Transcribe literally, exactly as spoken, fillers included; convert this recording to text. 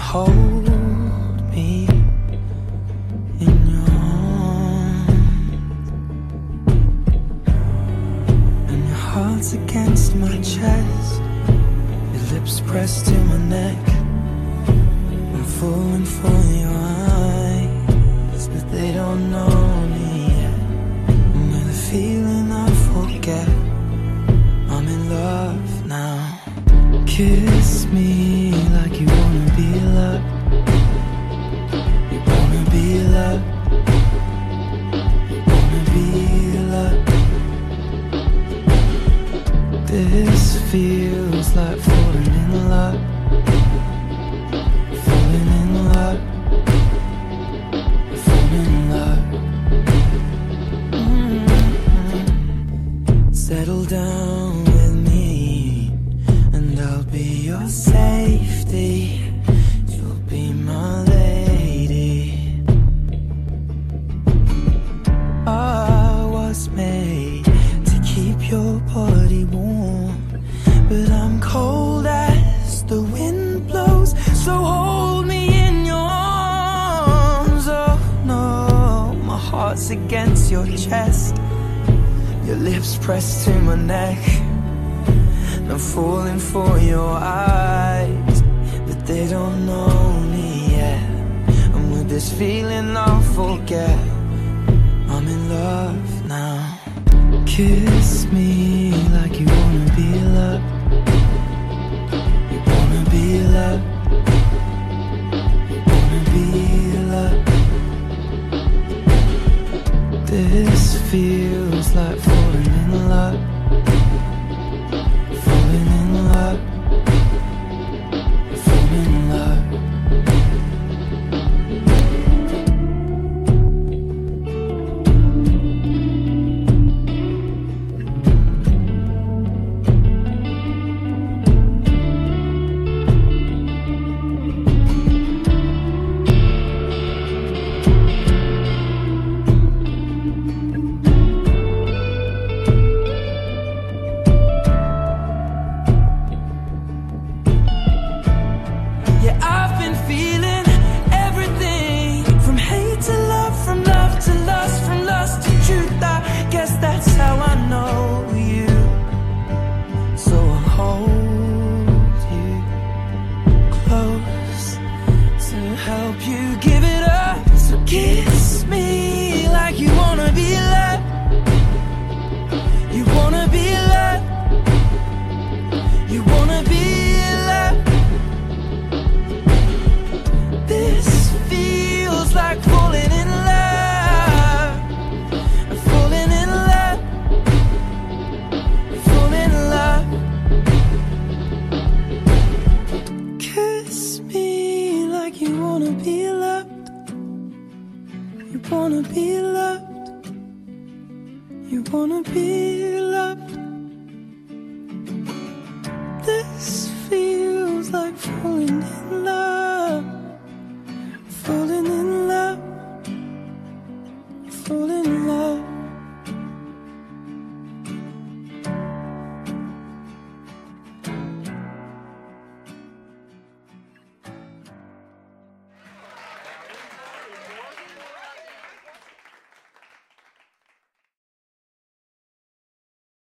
hold me in your arms, and your heart's against my chest, your lips pressed to my neck. I'm falling for your eyes, but they don't know me yet. And with a feeling I forget, I'm in love now. Kiss me like you wanna be loved. You wanna be loved. You wanna be loved. This feels like falling in love. Falling in love. Falling in love. Mm-hmm. Settle down with me, and I'll be your safety. You'll be my lady. I was made to keep your body warm, but I'm cold as the wind blows. So hold me in your arms. Oh no, my heart's against your chest, your lips pressed to my neck. I'm falling for your eyes, but they don't know me yet. And with this feeling I'll forget, I'm in love now. Kiss me like you wanna be loved. You wanna be loved. You wanna be loved. This feels like falling in love. Falling in love. Falling in love. You wanna be loved. This feels like falling in